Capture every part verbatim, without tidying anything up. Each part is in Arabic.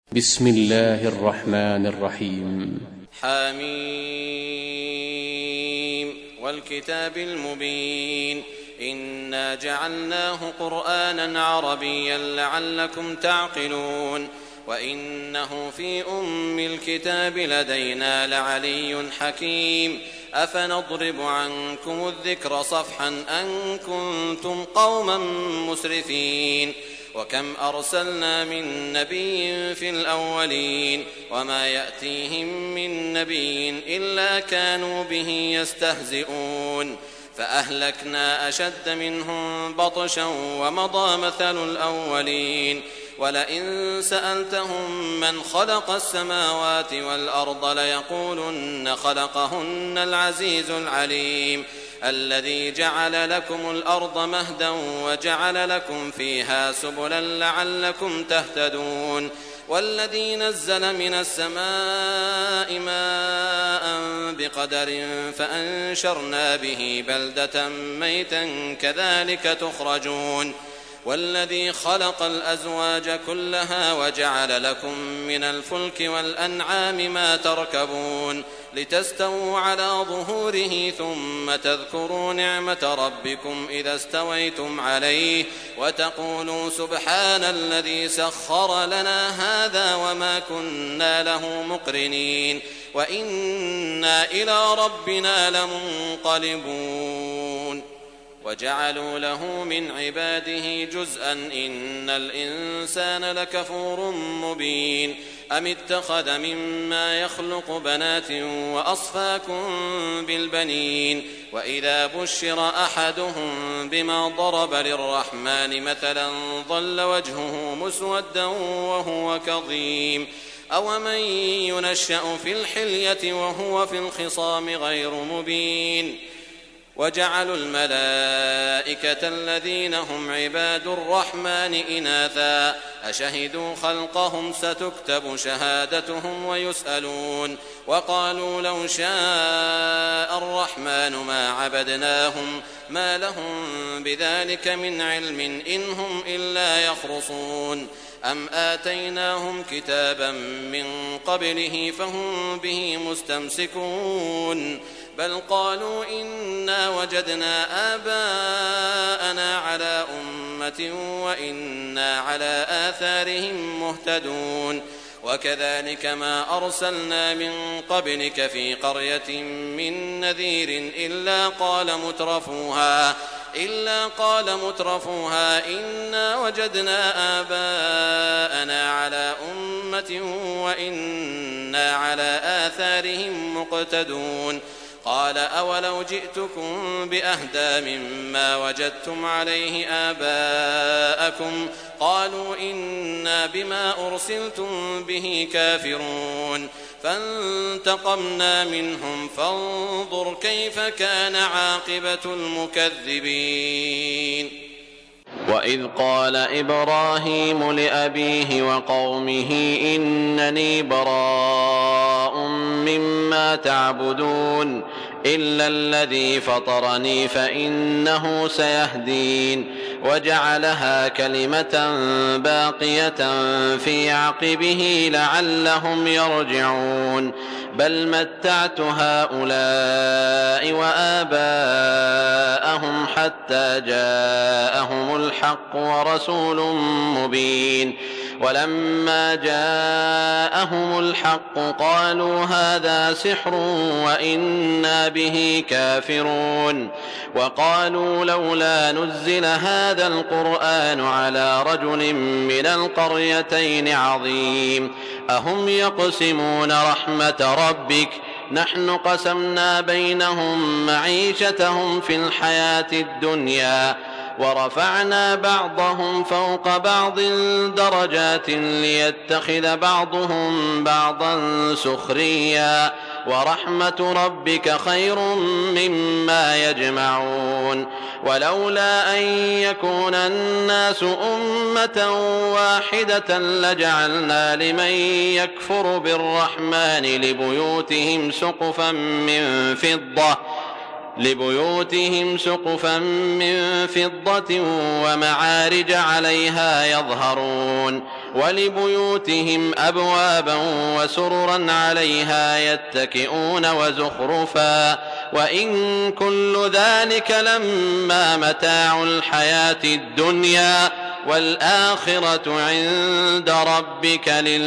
بسم الله الرحمن الرحيم. حميم والكتاب المبين إنا جعلناه قرآنا عربيا لعلكم تعقلون وإنه في أم الكتاب لدينا لعلي حكيم أفنضرب عنكم الذكر صفحا أن كنتم قوما مسرفين وكم أرسلنا من نبي في الأولين وما يأتيهم من نبي إلا كانوا به يستهزئون فأهلكنا أشد منهم بطشا ومضى مثل الأولين ولئن سألتهم من خلق السماوات والأرض ليقولن خلقهن العزيز العليم الذي جعل لكم الأرض مهدا وجعل لكم فيها سبلا لعلكم تهتدون والذي نزل من السماء ماء بقدر فأنشرنا به بلدة ميتا كذلك تخرجون والذي خلق الأزواج كلها وجعل لكم من الفلك والأنعام ما تركبون لتستووا على ظهوره ثم تذكروا نعمة ربكم إذا استويتم عليه وتقولوا سبحان الذي سخر لنا هذا وما كنا له مقرنين وإنا إلى ربنا لمنقلبون وجعلوا له من عباده جزءا إن الإنسان لكفور مبين أم اتخذ مما يخلق بنات وأصفاكم بالبنين وإذا بشر أحدهم بما ضرب للرحمن مثلا ظل وجهه مسودا وهو كظيم أومن ينشأ في الحلية وهو في الخصام غير مبين وجعلوا الملائكة الذين هم عباد الرحمن إناثا أشهدوا خلقهم ستكتب شهادتهم ويسألون وقالوا لو شاء الرحمن ما عبدناهم ما لهم بذلك من علم إن هم إلا يخرصون أم آتيناهم كتابا من قبله فهم به مستمسكون بل قالوا إنا وجدنا آباءنا على أمة وإنا على آثارهم مهتدون وكذلك ما أرسلنا من قبلك في قرية من نذير إلا قال مترفوها إلا قال مترفوها إنا وجدنا آباءنا على أمة وإنا على آثارهم مقتدون قال أولو جئتكم بأهدى مما وجدتم عليه آباءكم قالوا إنا بما أرسلتم به كافرون فانتقمنا منهم فانظر كيف كان عاقبة المكذبين وإذ قال إبراهيم لأبيه وقومه إنني براء مما تعبدون إلا الذي فطرني فإنه سيهدين وجعلها كلمة باقية في عقبه لعلهم يرجعون بل متعت هؤلاء وآباءهم حتى جاءهم الحق ورسول مبين ولما جاءهم الحق قالوا هذا سحر وإنا به كافرون وقالوا لولا نزل هذا القرآن على رجل من القريتين عظيم أهم يقسمون رحمة ربك نحن قسمنا بينهم معيشتهم في الحياة الدنيا ورفعنا بعضهم فوق بعض درجات ليتخذ بعضهم بعضا سخريا ورحمة ربك خير مما يجمعون ولولا أن يكون الناس أمة واحدة لجعلنا لمن يكفر بالرحمن لبيوتهم سقفا من فضة لبيوتهم سقفا من فضة ومعارج عليها يظهرون ولبيوتهم أبوابا وسررا عليها يتكئون وزخرفا وإن كل ذلك لما متاع الحياة الدنيا والآخرة عند ربك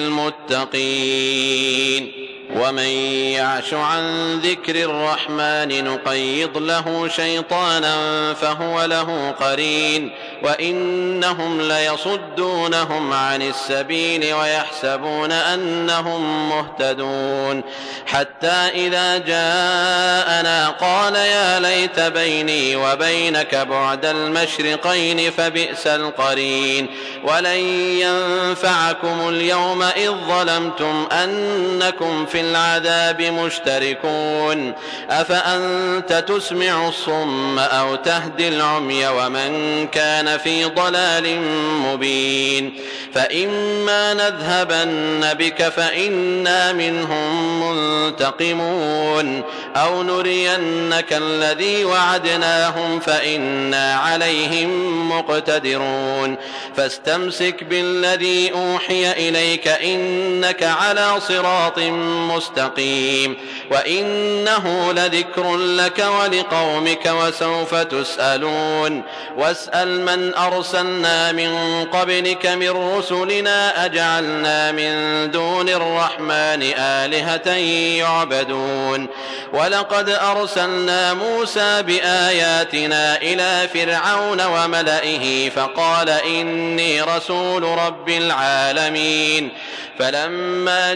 للمتقين. ومن يعش عن ذكر الرحمن نقيض له شيطانا فهو له قرين وإنهم ليصدونهم عن السبيل ويحسبون أنهم مهتدون حتى إذا جاءنا قال يا ليت بيني وبينك بعد المشرقين فبئس القرين ولن ينفعكم اليوم إذ ظلمتم أنكم في العذاب مشتركون أفأنت تسمع الصم أو تهدي العمي ومن كان في ضلال مبين فإما نذهبن بك فإنا منهم منتقمون أو نرينك الذي وعدناهم فإنا عليهم مقتدرون فاستمسك بالذي أوحي إليك إنك على صراط مستقيم وإنه لذكر لك ولقومك وسوف تسألون واسأل من أرسلنا من قبلك من رسلنا أجعلنا من دون الرحمن آلهة يعبدون ولقد أرسلنا موسى بآياتنا إلى فرعون وملئه فقال إني رسول رب العالمين فلما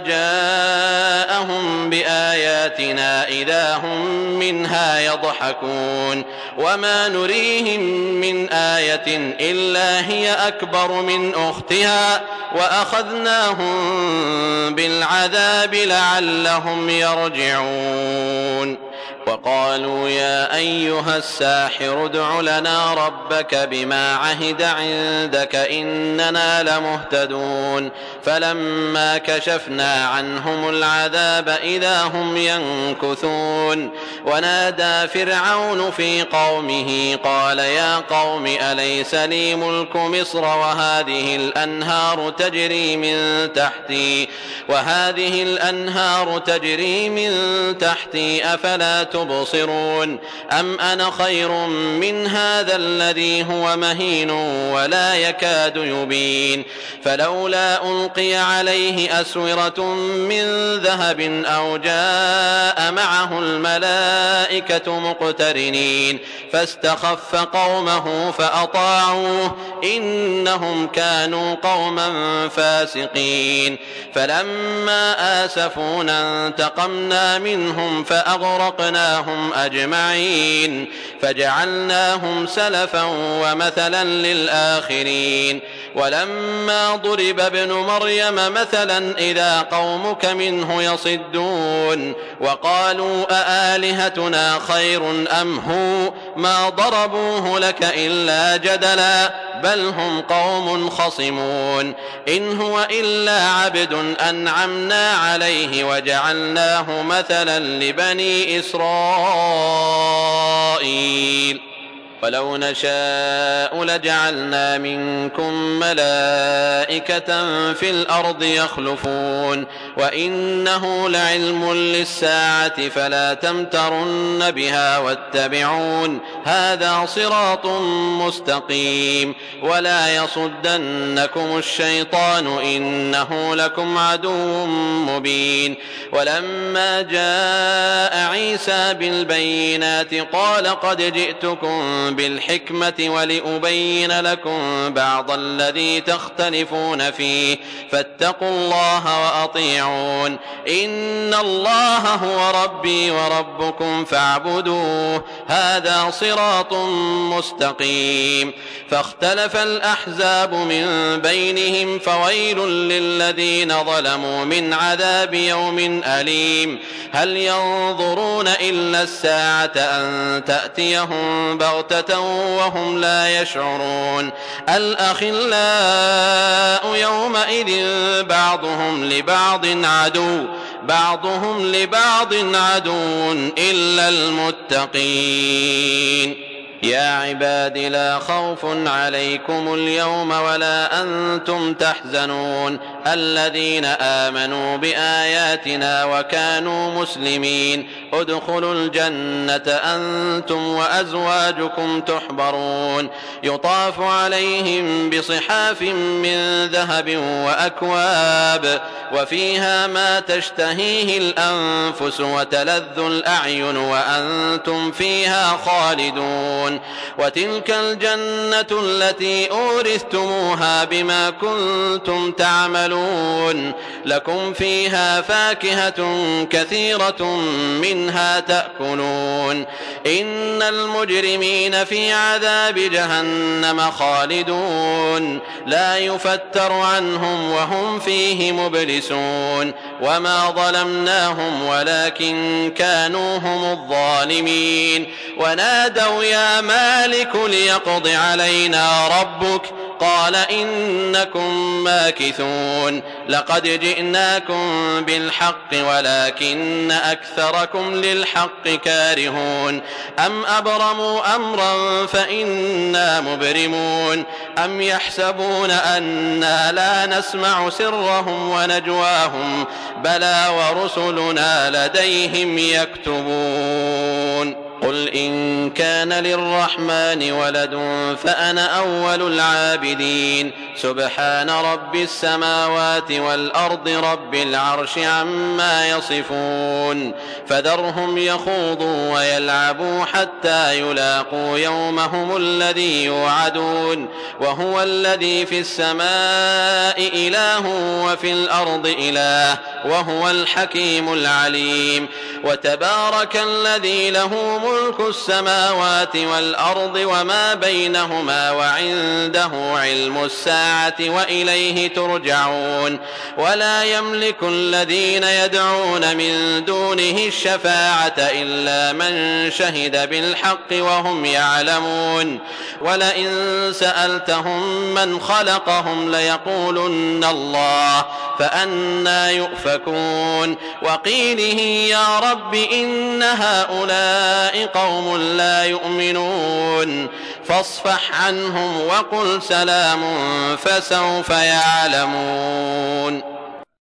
جاءهم بآياتنا إذا هم منها يضحكون وما نريهم من آية إلا هي أكبر من أختها وأخذناهم بالعذاب لعلهم يرجعون وقالوا يا أيها الساحر ادع لنا ربك بما عهد عندك إننا لمهتدون فلما كشفنا عنهم العذاب إذا هم ينكثون ونادى فرعون في قومه قال يا قوم أليس لي ملك مصر وهذه الأنهار تجري من تحتي وهذه الأنهار تجري من تحتي أفلا تبصرون أم أنا خير من هذا الذي هو مهين ولا يكاد يبين فلولا ألقي عليه أسورة من ذهب أو جاء معه الملائكة مقترنين فاستخف قومه فأطاعوه إنهم كانوا قوما فاسقين فلما آسفونا انتقمنا منهم فأغرقناهم أجمعين فجعلناهم سلفا ومثلا للآخرين ولما ضرب ابن مريم مثلا إذا قومك منه يصدون وقالوا أآلهتنا خير أم هو ما ضربوه لك إلا جدلا بل هم قوم خصمون إن هو إلا عبد أنعمنا عليه وجعلناه مثلا لبني إسرائيل ولو نشاء لجعلنا منكم ملائكة في الأرض يخلفون وإنه لعلم للساعة فلا تمترن بها واتبعون هذا صراط مستقيم ولا يصدنكم الشيطان إنه لكم عدو مبين ولما جاء عيسى بالبينات قال قد جئتكم بالحكمة ولأبين لكم بعض الذي تختلفون فيه فاتقوا الله وأطيعون إن الله هو ربي وربكم فاعبدوه هذا صراط مستقيم فاختلف الأحزاب من بينهم فويل للذين ظلموا من عذاب يوم أليم هل ينظرون إلا الساعة أن تأتيهم بغتة وهم لا يشعرون الأخلاء يومئذ بعضهم لبعض عدو بعضهم لبعض عدو إلا المتقين يا عباد لا خوف عليكم اليوم ولا أنتم تحزنون الذين آمنوا بآياتنا وكانوا مسلمين ادخلوا الجنة أنتم وأزواجكم تحبرون يطاف عليهم بصحاف من ذهب وأكواب وفيها ما تشتهيه الأنفس وتلذ الأعين وأنتم فيها خالدون وتلك الجنة التي أورثتموها بما كنتم تعملون لكم فيها فاكهة كثيرة منها تأكلون إن المجرمين في عذاب جهنم خالدون لا يفتر عنهم وهم فيه مبلسون وما ظلمناهم ولكن كانوا هم الظالمين ونادوا يا مالك ليقض علينا ربك قال إنكم ماكثون لقد جئناكم بالحق ولكن أكثركم للحق كارهون أم أبرموا أمرا فإنا مبرمون أم يحسبون أنا لا نسمع سرهم ونجواهم بلى ورسلنا لديهم يكتبون قل إن كان للرحمن ولد فأنا أول العابدين سبحان رب السماوات والأرض رب العرش عما يصفون فذرهم يخوضوا ويلعبوا حتى يلاقوا يومهم الذي يوعدون وهو الذي في السماء إله وفي الأرض إله وهو الحكيم العليم وتبارك الذي له ملك السماوات والأرض وما بينهما وعنده علم الساعة وإليه ترجعون ولا يملك الذين يدعون من دونه الشفاعة إلا من شهد بالحق وهم يعلمون ولئن سألتهم من خلقهم ليقولن الله فأنى يؤفكون وقيله يا رب إن هؤلاء قوم لا يؤمنون فاصفح عنهم وقل سلام فسوف يعلمون.